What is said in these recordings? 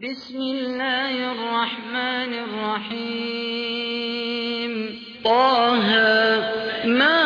بسم الله الرحمن الرحيم طه ما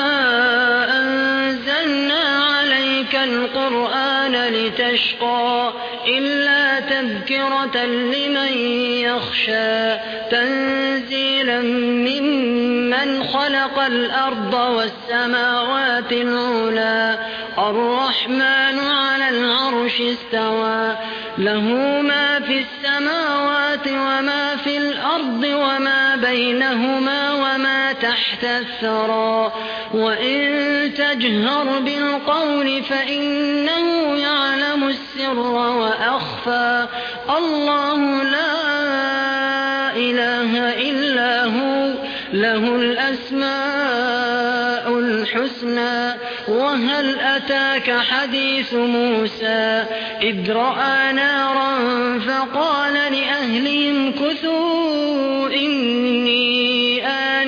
أنزلنا عليك القرآن لتشقى إلا تذكرة لمن يخشى تنزيلا ممن خلق الأرض والسماوات العلى الرحمن على العرش استوى له ما في السماوات وما في الأرض وما بينهما وما تحت الثرى وإن تجهر بالقول فإنه يعلم السر وأخفى الله لا إله إلا هو له الأسماء الحسنى وهل أتاك حديث موسى إذ رأى نارا فقال لأهلهم كثوا إني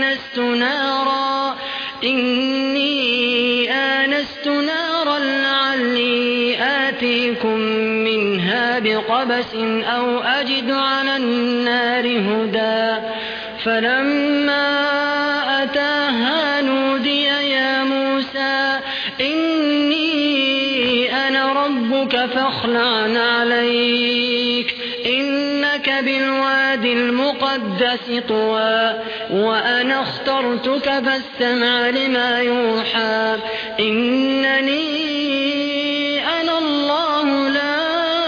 آنست نارا لعلي آتيكم منها بقبس أو أجد على النار هدى فلما أتاها نودي يا موسى إني أنا ربك فاخلع عليك إنك بالوادي المقدس طوى وأنا اخترتك فاستمع لما يوحى إنني أنا الله لا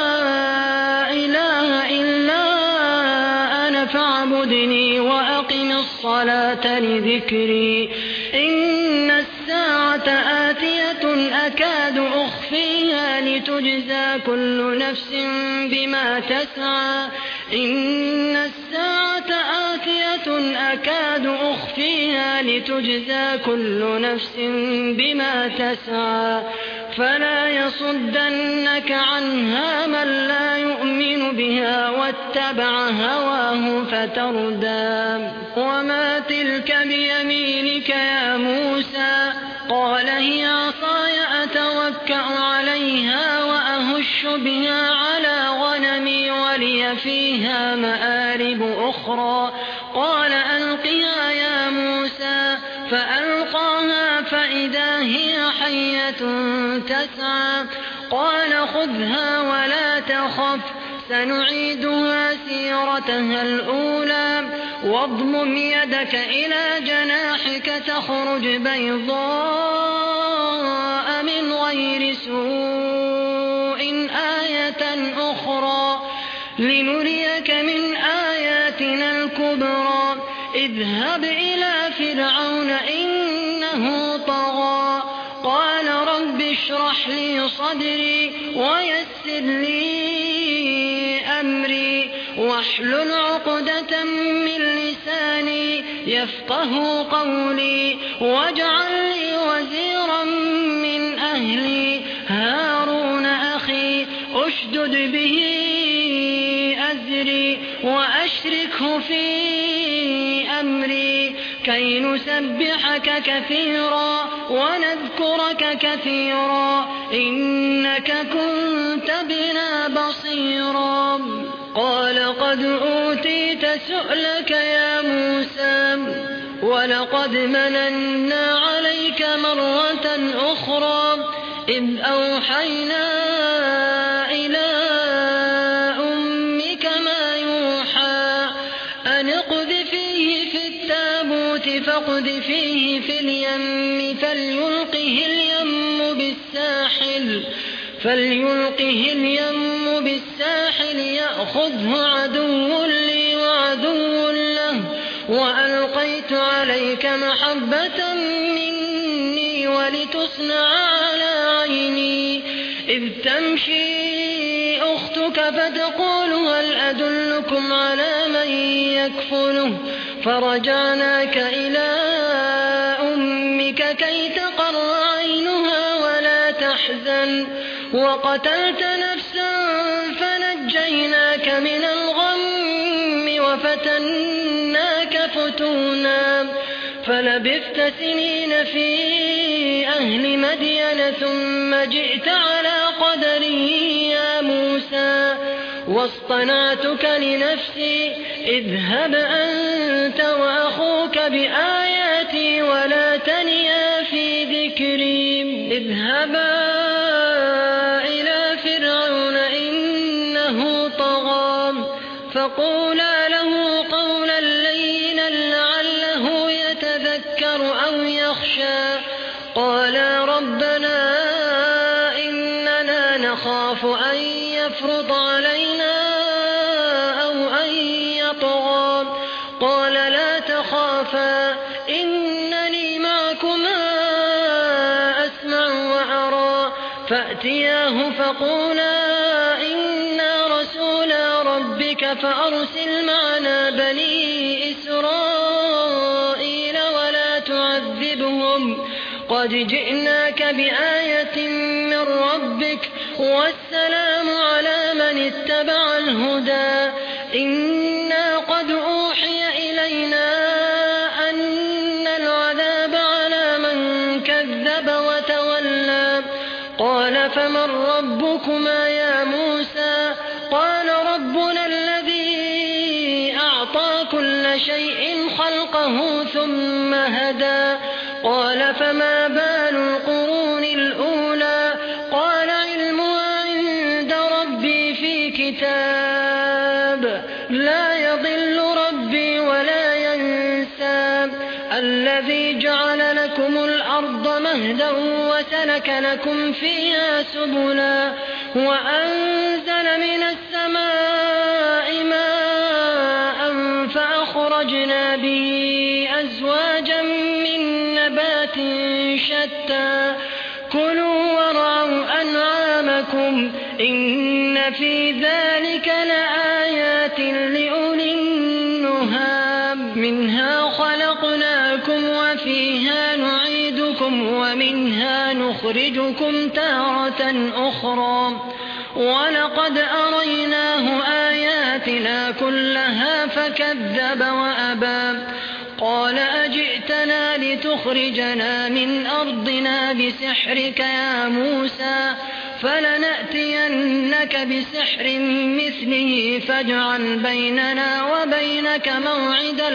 إله إلا أنا فاعبدني وأقم الصلاة لذكري إن الساعة آتية أكاد أخفيها لتجزى كل نفس بما تسعى إن الساعة آتية أكاد أخفيها لتجزى كل نفس بما تسعى فلا يصدنك عنها من لا يؤمن بها واتبع هواه فتردى وما تلك بيمينك يا موسى قال هي عصاي أتوكأ عليها وأهش بها على غنمي ولي فيها مآرب أخرى قال ألقها يا موسى فألقاها فإذا هي حية تسعى قال خذها ولا تخف سنعيدها سيرتها الأولى واضمم يدك إلى جناحك تخرج بيضاء من غير سوء آية أخرى لنريك من آياتنا الكبرى اذهب إلى فرعون إنه طغى قال رب اشرح لي صدري ويسر لي أمري واحلل عقدة من لساني يفقه قولي واجعل لي وزيرا من أهلي هارون أخي أشدد به أزري وأشركه في أمري كي نسبحك كثيرا ونذكرك كثيرا إنك كنت بنا بصيرا قال قد أوتيت سؤلك يا موسى ولقد مننا عليك مرة أخرى إذ أوحينا إلى أمك ما يوحى أن اقذفيه في التابوت فاقذفيه في اليم فليلقه اليم بالساحل يأخذه عدو لي وعدو له وألقيت عليك محبة مني ولتصنع على عيني إذ تمشي أختك فتقول هل أدلكم على من يكفله فرجعناك إلى أمك كي تقر عينها ولا تحزن وقتلت نفسا فنجيناك من الغم وفتناك فتونا فلبثت سنين في أهل مدين ثم جئت على قدري يا موسى واصطنعتك لنفسي اذهب أنت وأخوك بآياتي ولا تنيا في ذكري اذهبا إلى فرعون إنه طغى فقولا له قولا لينا لعله يتذكر أو يخشى قالا ربنا إننا نخاف أن يفرط علينا أو أن يطغى قال لا تخافا إنني معكما أسمع وأرى فأتياه فقولا إنا رسولا ربك فأرسل معنا بني إسرائيل ولا تعذبهم قد جئناك بآية من ربك والسلام على من اتبع الهدى إنا قد أوحي إلينا أن العذاب على من كذب وتولى قال فمن ربكما يا موسى قال ربنا الذي أعطى كل شيء خلقه ثم هدى قال فما بال القرون الأولى قال علمها عند ربي في كتاب لا يضل ربي ولا ينسى الذي جعل لكم الأرض مهدا وسلك لكم فيها سبلا وأنزل من السماء ماء فأخرجنا به أزواجا من نبات شتى كلوا وارعوا أنعامكم إن في ذلك لآيات لأولي النهى منها خلقناكم وفيها نعيدكم ومنها نخرجكم تارة أخرى ولقد أريناه آياتنا كلها فكذب وأبى قال أجئتنا لتخرجنا من أرضنا بسحرك يا موسى فلنأتينك بسحر مثله فاجعل بيننا وبينك موعدا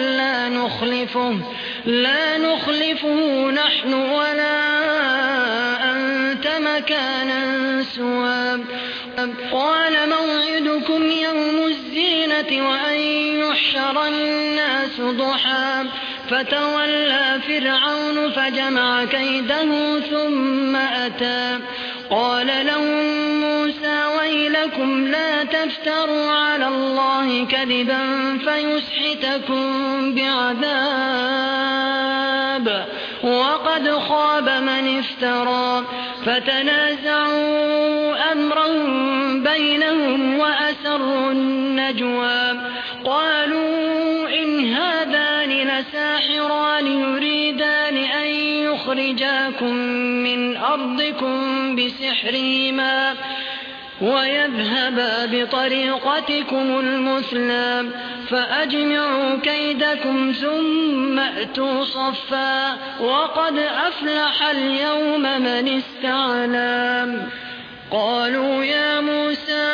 لا نخلفه نحن ولا أنت مكانا سوى قال موعدكم يوم الزينة وأن يحشر الناس ضحى فتولى فرعون فجمع كيده ثم أتى قال لهم موسى ويلكم لا تفتروا على الله كذبا فيسحتكم بعذاب وقد خاب من افترى فتنازعوا أمرهم بينهم وأسروا النجوى قالوا إن هذان لساحران يريدان أن يخرجاكم من أرضكم بسحرهما ويذهبا بطريقتكم المثلى فأجمعوا كيدكم ثم أتوا صفا وقد أفلح اليوم من استعلى قالوا يا موسى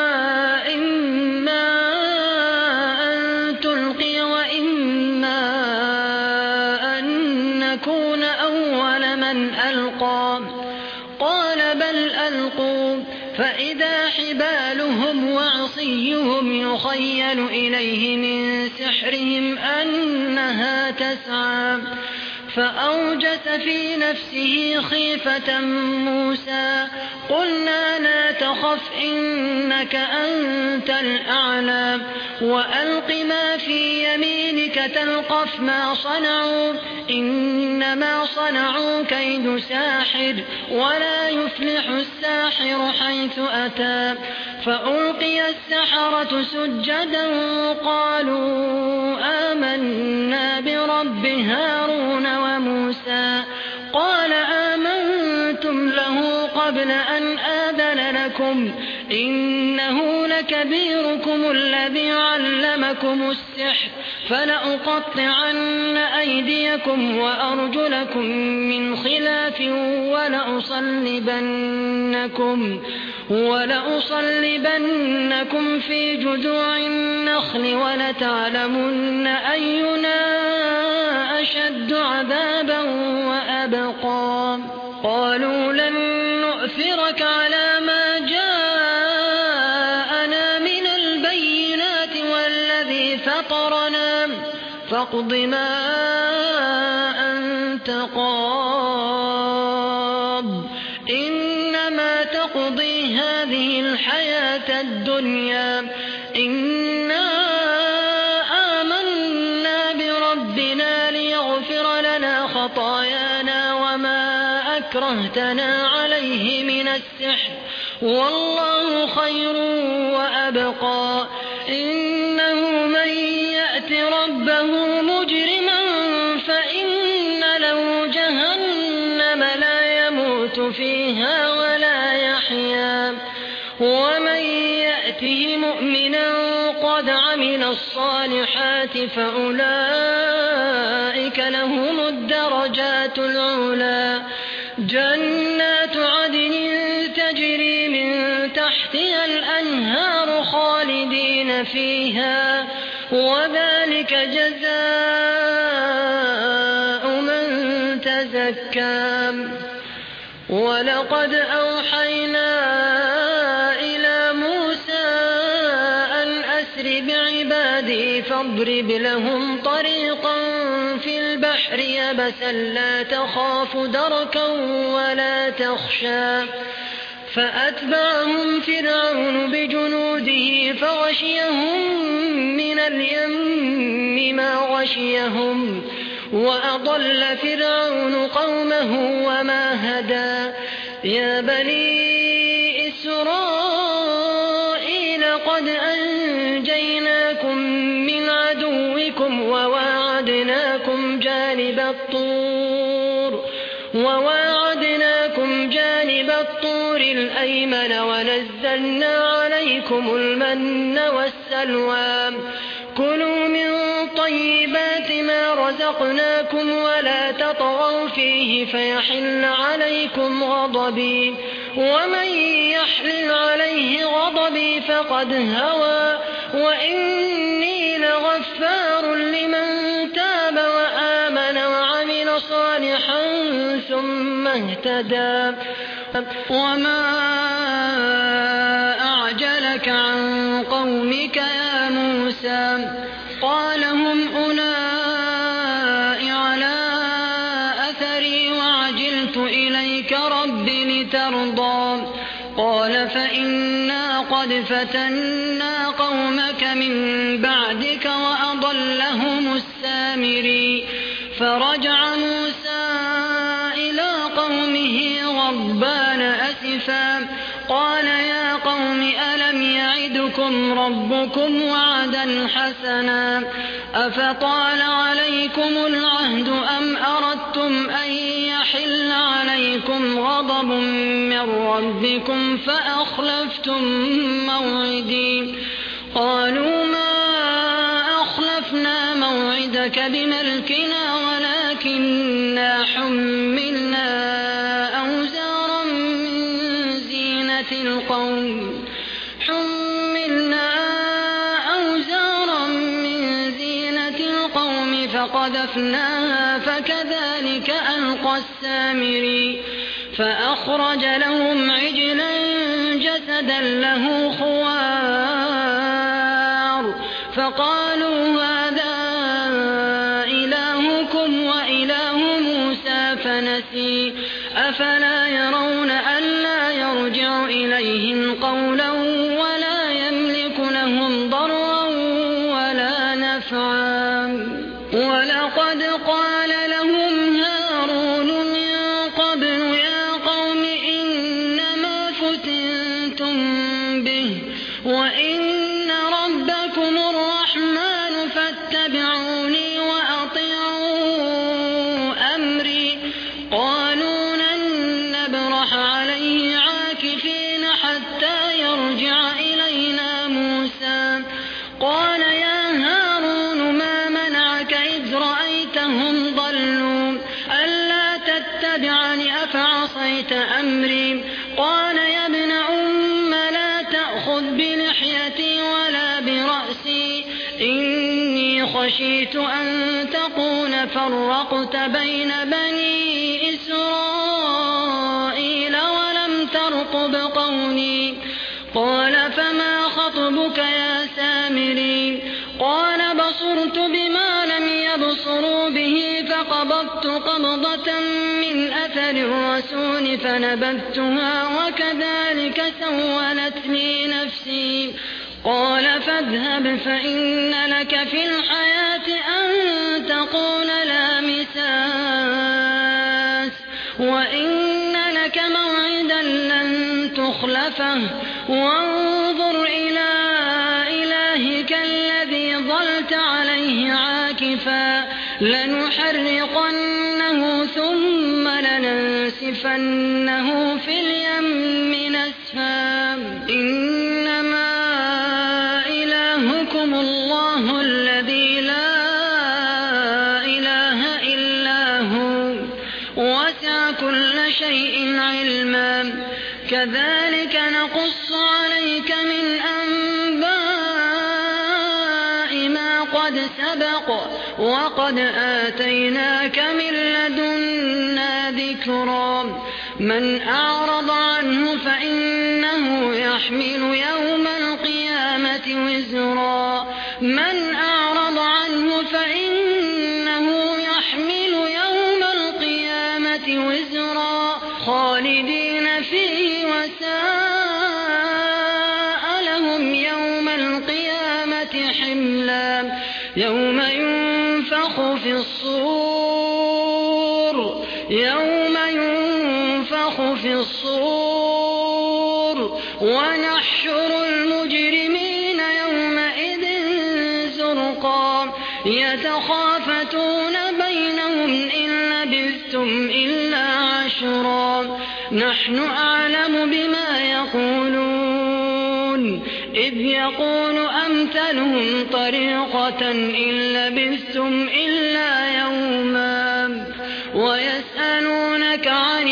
إما أن تلقي وإما أن نكون أول من ألقى قال بل ألقوا فإذا حبالهم وعصيهم يخيل إليه من سحرهم أنها تسعى فأوجس في نفسه خيفة موسى قلنا لا تخف إنك أنت الأعلى وألق ما في يمينك تلقف ما صنعوا إنما صنعوا كيد ساحر ولا يفلح الساحر حيث أتى فألقي السحرة سجدا قالوا آمنا برب هارون وموسى قال آمنتم له قبل أن آذن لكم إنه لكبيركم الذي علمكم السحر فلأقطعن أيديكم وأرجلكم من خلاف ولأصلبنكم في جذوع النخل ولتعلمن أينا أشد عذابا وأبقى قالوا لن نؤثرك على ما جاءنا من البينات والذي فطرنا فاقض ما أنت قاض إنما تقضي هذه الحياة الدنيا إنا آمنا بربنا ليغفر لنا خطايانا وما أكرهتنا عليه من السحر والله خير وأبقى إنه من يأت ربه مجرما فإن له جهنم لا يموت فيها ولا يحيا ومن يأته مؤمنا قد عمل الصالحات فأولئك لهم الدرجات العلى جنات عدن تجري من تحتها الأنهار خالدين فيها وذلك جزاء من تزكى ولقد أوحينا إلى موسى أن أسر بعبادي فاضرب لهم طريقا في البحر يبسا لا تخاف دركا ولا تخشى فأتبعهم فرعون بجنوده فغشيهم من اليم ما غشيهم وأضل فرعون قومه وما هدى يا بني إسرائيل قد أنجيناكم من عدوكم وواعدناكم جانب الطور الأيمن ونزلنا عليكم المن والسلوى كلوا من طيبات ما رزقناكم ولا تطغوا فيه فيحل عليكم غضبي ومن يحلل عليه غضبي فقد هوى وإني لغفار لمن تاب وآمن وعمل صالحا ثم اهتدى وما أعجلك عن قومك يا موسى قال هم أولئك على أثري وعجلت إليك رب لترضى قال فإنا قد فتنا قومك من بعدك وأضلهم السامري فرجع موسى إلى قومه غضبان أسفا قال يا قوم ألم يعدكم ربكم وعدا حسنا أفطال عليكم العهد أم أردتم أن يحل عليكم غضب من ربكم فأخلفتم موعدي قالوا ما أخلفنا موعدك بملكنا ولكننا حملنا أوزارا من زينة القوم فقذفناها فكذلك ألقى السامري فأخرج لهم عجلا جسدا له خوار فقالوا هذا إلهكم وإله موسى فنسي أفلا يرون ألا يرجع إليهم قولا ولا يملك لهم ضرا ولا نفعا ولقد قال لهم هارون من قبل يا قوم إنما فتنتم به وإن ربكم الرحمن فاتبعوني وأطيعوا أمري قالوا لن نبرح عليه عاكفين حتى يرجع قال يا هارون ما منعك إذ رأيتهم ضلوا ألا تتبعني أفعصيت أمري قال يا ابن أم لا تأخذ بلحيتي ولا برأسي إني خشيت أن تكون فرقت بين بني إسرائيل ولم ترقب قولي قال فما خطبك يا سامري قال بصرت بما لم يبصروا به فقبضت قبضة من أثر الرسول فنبذتها وكذلك سولت لي نفسي قال فاذهب فإن لك في الحياة أن تقول لا مساس وإن لك موعدا لن تخلفه وانظر إلى إلهك الذي ظلت عليه عاكفا لنحرقنه ثم لننسفنه في اليم نسفا إنما إلهكم الله الذي لا إله إلا هو وسع كل شيء علما كذلك نقص عليك من أنباء ما قد سبق وقد آتيناك من لدنا ذكرا من أعرض عنه فإنه يحمل يوم القيامة وزرا من أعرض عنه فإنه يحمل يوم القيامة وزرا خالدين فيه وساء لهم يوم القيامة حملا يوم ينفخ في الصور ونحشر المجرمين يومئذ زرقا يتخافتون بينهم إن لبثتم إلا عشرا نحن أعلم بما يقولون إذ يقول أمثلهم طريقة إن لبثتم إلا يوما ويسألونك عن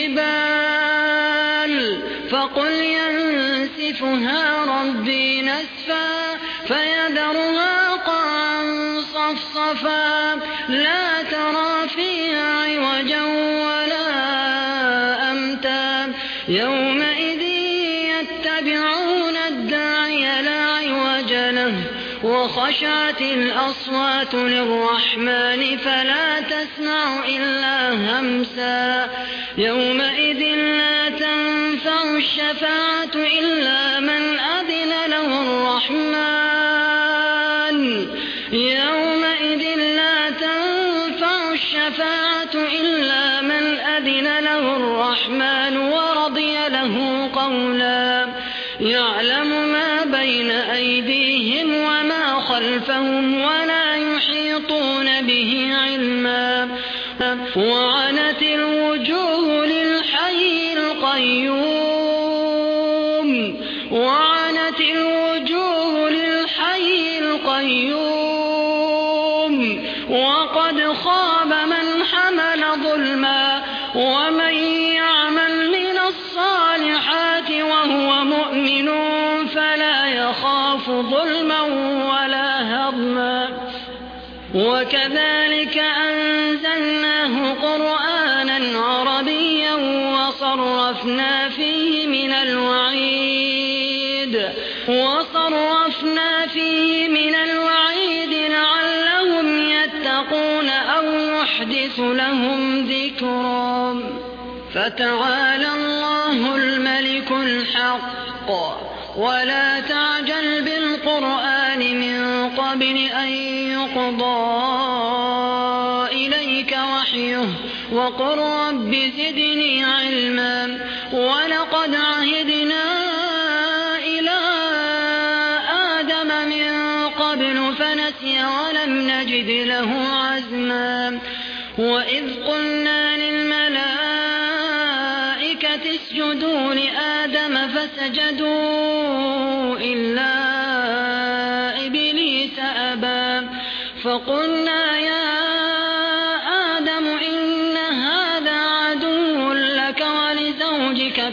الجبال فقل ينسفها ربي نسفا فيذرها قاعا صفصفا لا ترى فيها عوجا ولا أمتا يومئذ يتبعون الداعي لا عوج له وخشعت الأصوات للرحمن فلا تسمع إلا همسا يومئذ لا تنفع الشفاعة إلا من أذن له الرحمن يومئذ لا تنفع الشفاعة إلا من أذن له الرحمن ورضي له قولا يعلم ما بين أيديهم وما خلفهم ولا يحيطون به علما وعنت الوجوه للحي القيوم وقد خاب من حمل ظلما ومن يعمل من الصالحات وهو مؤمن فلا يخاف ظلما ولا هضما وكذلك أنزلناه قرآنا عربيا وصرفنا فيه من الوعيد لعلهم يتقون أو يحدث لهم ذكرا فتعالى الله الملك الحق ولا تعجل بالقرآن من قبل أن يقضى إليك وحيه وقل رب زدني علما ولقد عهدنا إلى آدم من قبل فنسي ولم نجد له عزما وإذ قلنا للملائكة اسجدوا لآدم فسجدوا إلا فقلنا يا آدم إن هذا عدو لك ولزوجك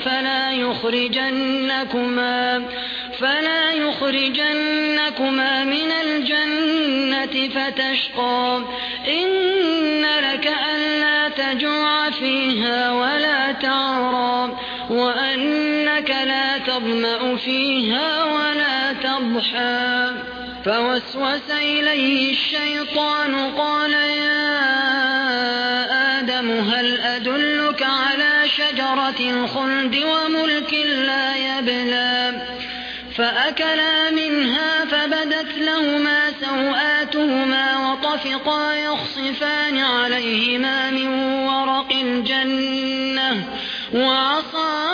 فلا يخرجنكما من الجنة فتشقى إن لك ألا تجوع فيها ولا تعرى وأنك لا تظمأ فيها ولا تضحى فوسوس إليه الشيطان قال يا آدم هل أدلك على شجرة الخلد وملك لا يبلى فأكلا منها فبدت لهما سوآتهما وطفقا يخصفان عليهما من ورق الجنة وعصى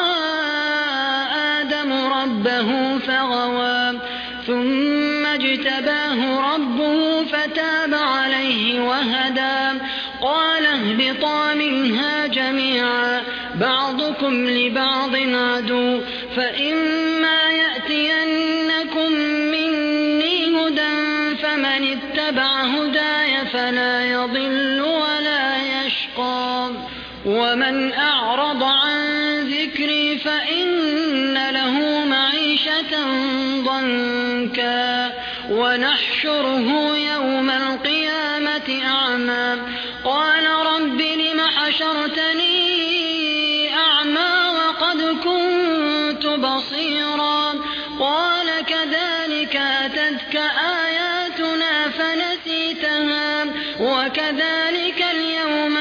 آدم ربه فغوى ثم اجتباه ربه فتاب عليه وهدى قال اهبطا منها جميعا بعضكم لبعض عدو فإما يأتينكم مني هدى فمن اتبع هداي فلا يضل ولا يشقى ومن أعرض عن ذكري فإن له معيشة ضنكا ونحشره يوم القيامة أعمى قال رب لم حشرتني أعمى وقد كنت بصيرا قال كذلك أتتك آياتنا فنسيتها وكذلك اليوم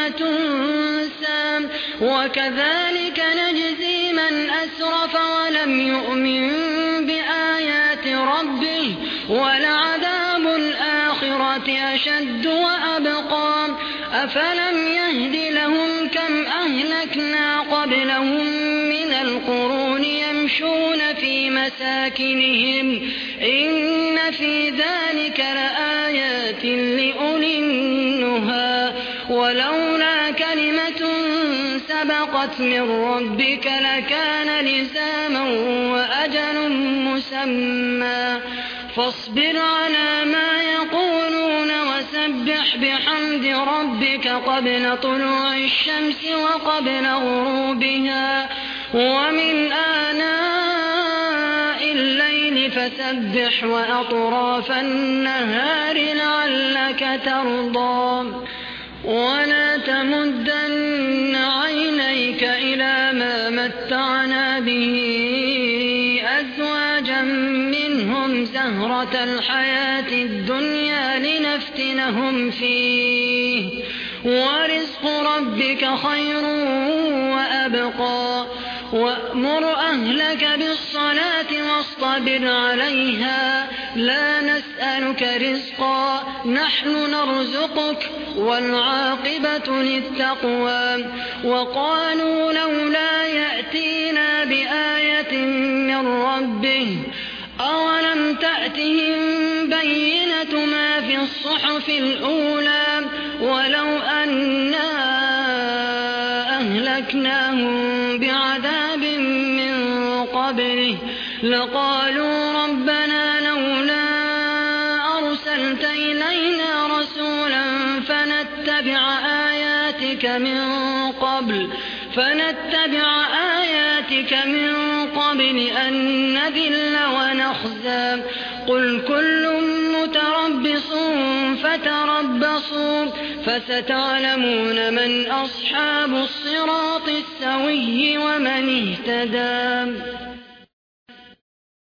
تنسى وكذلك نجزي من أسرف ولم يؤمن بآيات ربه ولعذاب الآخرة أشد وأبقى أفلم يهد لهم كم أهلكنا قبلهم من القرون يمشون في مساكنهم إن في ذلك لآيات لأولي النهى ولولا كلمة سبقت من ربك لكان لزاما وأجل مسمى فاصبر على ما يقولون وسبح بحمد ربك قبل طلوع الشمس وقبل غروبها ومن آناء الليل فسبح وأطراف النهار لعلك ترضى ولا تمدن عينيك إلى ما متعنا به أزواجا منهم زهرة الحياة الدنيا لنفتنهم فيه ورزق ربك خير وأبقى وأمر أهلك بالصلاة واصطبر عليها لا نسألك رزقا نحن نرزقك والعاقبة للتقوى وقالوا لولا يأتينا بآية من ربه أولم تأتهم بينة ما في الصحف الأولى ولو أنا أهلكناهم بعذاب من قبله لقالوا ربنا لولا أرسلت إلينا رسولا فنتبع آياتك من قبل أن نذل ونخزى قل كل متربص فتربصوا فستعلمون من أصحاب الصراط السوي ومن اهتدى